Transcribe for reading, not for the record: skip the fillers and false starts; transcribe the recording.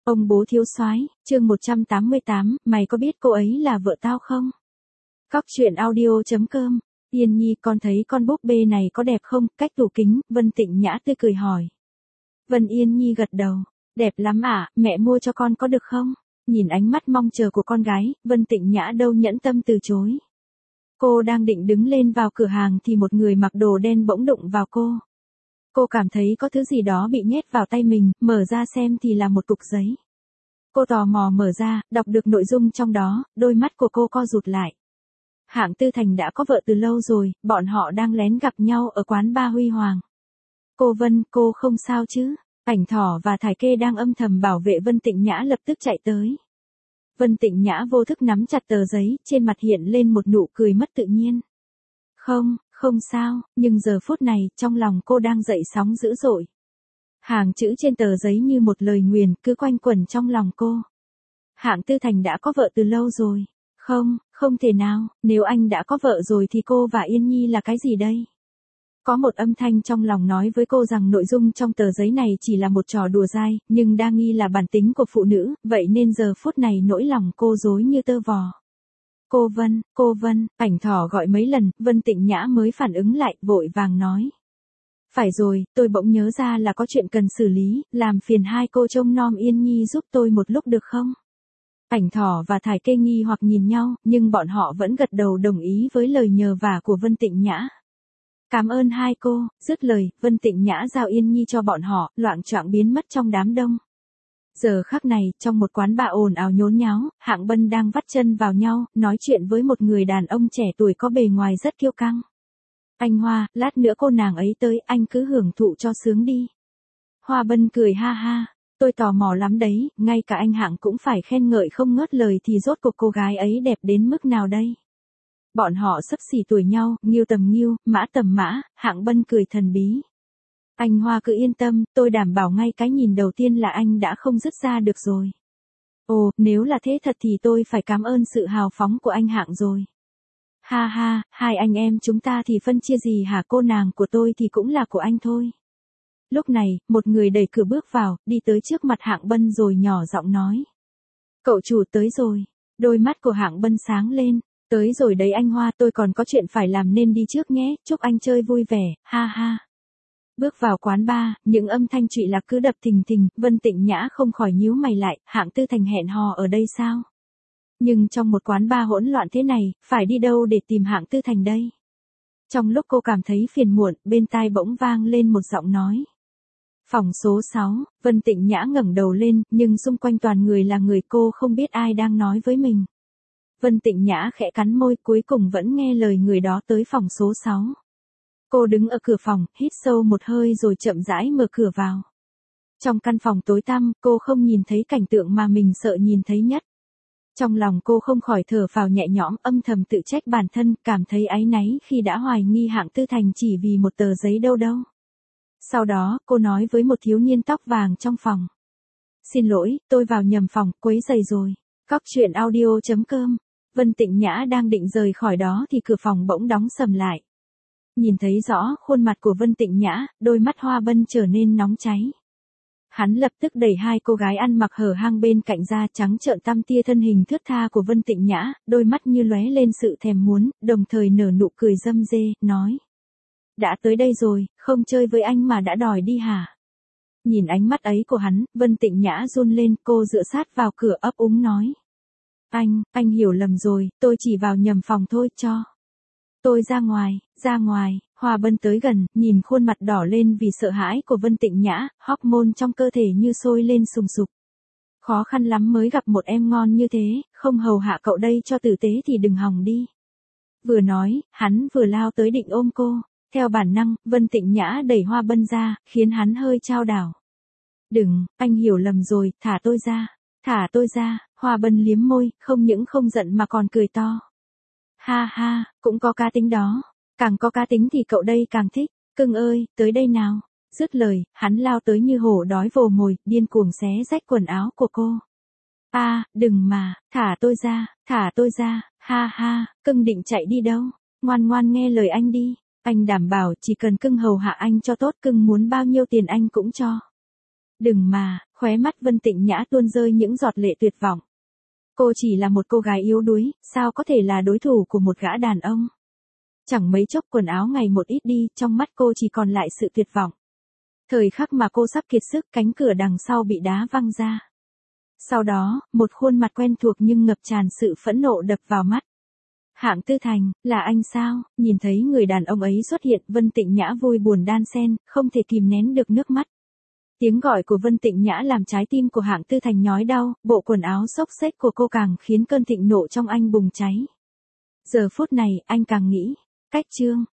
Ông bố thiếu soái, chương 188, mày có biết cô ấy là vợ tao không? Cóc truyện audio.com. Yên Nhi, con thấy con búp bê này có đẹp không? Cách tủ kính, Vân Tịnh Nhã tươi cười hỏi. Vân Yên Nhi gật đầu. Đẹp lắm ạ, mẹ mua cho con có được không? Nhìn ánh mắt mong chờ của con gái, Vân Tịnh Nhã đâu nhẫn tâm từ chối. Cô đang định đứng lên vào cửa hàng thì một người mặc đồ đen bỗng đụng vào cô. Cô cảm thấy có thứ gì đó bị nhét vào tay mình, mở ra xem thì là một cục giấy. Cô tò mò mở ra, đọc được nội dung trong đó, đôi mắt của cô co rụt lại. Hạng Tư Thành đã có vợ từ lâu rồi, bọn họ đang lén gặp nhau ở quán bar Huy Hoàng. Cô Vân, cô không sao chứ? Ảnh Thỏ và Thải Kê đang âm thầm bảo vệ Vân Tịnh Nhã lập tức chạy tới. Vân Tịnh Nhã vô thức nắm chặt tờ giấy, trên mặt hiện lên một nụ cười mất tự nhiên. Không sao, nhưng giờ phút này, trong lòng cô đang dậy sóng dữ dội. Hàng chữ trên tờ giấy như một lời nguyền, cứ quanh quẩn trong lòng cô. Hạng Tư Thành đã có vợ từ lâu rồi. Không thể nào, nếu anh đã có vợ rồi thì cô và Yên Nhi là cái gì đây? Có một âm thanh trong lòng nói với cô rằng nội dung trong tờ giấy này chỉ là một trò đùa dai, nhưng đa nghi là bản tính của phụ nữ, vậy nên giờ phút này nỗi lòng cô rối như tơ vò. Cô Vân, Ảnh Thỏ gọi mấy lần, Vân Tịnh Nhã mới phản ứng lại, vội vàng nói. Phải rồi, tôi bỗng nhớ ra là có chuyện cần xử lý, làm phiền hai cô trông nom Yên Nhi giúp tôi một lúc được không? Ảnh Thỏ và Thải Kê nghi hoặc nhìn nhau, nhưng bọn họ vẫn gật đầu đồng ý với lời nhờ vả của Vân Tịnh Nhã. Cảm ơn hai cô, dứt lời, Vân Tịnh Nhã giao Yên Nhi cho bọn họ, loạng choạng biến mất trong đám đông. Giờ khắc này, trong một quán bar ồn ào nhốn nháo, Hạng Bân đang vắt chân vào nhau, nói chuyện với một người đàn ông trẻ tuổi có bề ngoài rất kiêu căng. Anh Hoa, lát nữa cô nàng ấy tới, anh cứ hưởng thụ cho sướng đi. Hoa Bân cười ha ha, tôi tò mò lắm đấy, ngay cả anh Hạng cũng phải khen ngợi không ngớt lời thì rốt cuộc cô gái ấy đẹp đến mức nào đây? Bọn họ xấp xỉ tuổi nhau, Nghiêu tầm Nghiêu, Mã tầm Mã, Hạng Bân cười thần bí. Anh Hoa cứ yên tâm, tôi đảm bảo ngay cái nhìn đầu tiên là anh đã không dứt ra được rồi. Ồ, nếu là thế thật thì tôi phải cảm ơn sự hào phóng của anh Hạng rồi. Ha ha, hai anh em chúng ta thì phân chia gì hả, cô nàng của tôi thì cũng là của anh thôi. Lúc này, một người đẩy cửa bước vào, đi tới trước mặt Hạng Bân rồi nhỏ giọng nói. Cậu chủ tới rồi. Đôi mắt của Hạng Bân sáng lên. Tới rồi đấy anh Hoa, tôi còn có chuyện phải làm nên đi trước nhé, chúc anh chơi vui vẻ, ha ha. Bước vào quán bar, những âm thanh trụy lạc cứ đập thình thình, Vân Tịnh Nhã không khỏi nhíu mày lại, Hạng Tư Thành hẹn hò ở đây sao? Nhưng trong một quán bar hỗn loạn thế này, phải đi đâu để tìm Hạng Tư Thành đây? Trong lúc cô cảm thấy phiền muộn, bên tai bỗng vang lên một giọng nói. Phòng số 6, Vân Tịnh Nhã ngẩng đầu lên, nhưng xung quanh toàn người là người, cô không biết ai đang nói với mình. Vân Tịnh Nhã khẽ cắn môi, cuối cùng vẫn nghe lời người đó tới phòng số 6. Cô đứng ở cửa phòng, hít sâu một hơi rồi chậm rãi mở cửa vào. Trong căn phòng tối tăm, cô không nhìn thấy cảnh tượng mà mình sợ nhìn thấy nhất. Trong lòng cô không khỏi thở phào nhẹ nhõm, âm thầm tự trách bản thân, cảm thấy áy náy khi đã hoài nghi Hạng Tư Thành chỉ vì một tờ giấy đâu. Sau đó, cô nói với một thiếu niên tóc vàng trong phòng. Xin lỗi, tôi vào nhầm phòng, quấy rầy rồi. Cóc truyện audio.com. Vân Tịnh Nhã đang định rời khỏi đó thì cửa phòng bỗng đóng sầm lại. Nhìn thấy rõ khuôn mặt của Vân Tịnh Nhã, đôi mắt Hoa Bân trở nên nóng cháy. Hắn lập tức đẩy hai cô gái ăn mặc hở hang bên cạnh ra, trắng trợn tăm tia thân hình thướt tha của Vân Tịnh Nhã, đôi mắt như lóe lên sự thèm muốn, đồng thời nở nụ cười râm rê, nói. Đã tới đây rồi, không chơi với anh mà đã đòi đi hả? Nhìn ánh mắt ấy của hắn, Vân Tịnh Nhã run lên, cô dựa sát vào cửa ấp úng nói. Anh hiểu lầm rồi, tôi chỉ vào nhầm phòng thôi, cho. Tôi ra ngoài, Hoa Bân tới gần, nhìn khuôn mặt đỏ lên vì sợ hãi của Vân Tịnh Nhã, hormone trong cơ thể như sôi lên sùng sục. Khó khăn lắm mới gặp một em ngon như thế, không hầu hạ cậu đây cho tử tế thì đừng hòng đi. Vừa nói, hắn vừa lao tới định ôm cô. Theo bản năng, Vân Tịnh Nhã đẩy Hoa Bân ra, khiến hắn hơi chao đảo. Đừng, anh hiểu lầm rồi, thả tôi ra, Hoa Bân liếm môi, không những không giận mà còn cười to. Ha ha, cũng có cá tính đó, càng có cá tính thì cậu đây càng thích, cưng ơi, tới đây nào. Dứt lời, hắn lao tới như hổ đói vồ mồi, điên cuồng xé rách quần áo của cô. Đừng mà, thả tôi ra, ha ha, cưng định chạy đi đâu, ngoan ngoan nghe lời anh đi. Anh đảm bảo chỉ cần cưng hầu hạ anh cho tốt, cưng muốn bao nhiêu tiền anh cũng cho. Đừng mà, Khóe mắt Vân Tịnh Nhã tuôn rơi những giọt lệ tuyệt vọng. Cô chỉ là một cô gái yếu đuối, sao có thể là đối thủ của một gã đàn ông. Chẳng mấy chốc quần áo ngày một ít đi, trong mắt cô chỉ còn lại sự tuyệt vọng. Thời khắc mà cô sắp kiệt sức, cánh cửa đằng sau bị đá văng ra. Sau đó, một khuôn mặt quen thuộc nhưng ngập tràn sự phẫn nộ đập vào mắt. Hạng Tư Thành, là anh sao? Nhìn thấy người đàn ông ấy xuất hiện, Vân Tịnh Nhã vui buồn đan xen, không thể kìm nén được nước mắt. Tiếng gọi của Vân Tịnh Nhã làm trái tim của Hạng Tư Thành nhói đau, bộ quần áo xốc xếch của cô càng khiến cơn thịnh nộ trong anh bùng cháy. Giờ phút này, anh càng nghĩ, cách Trương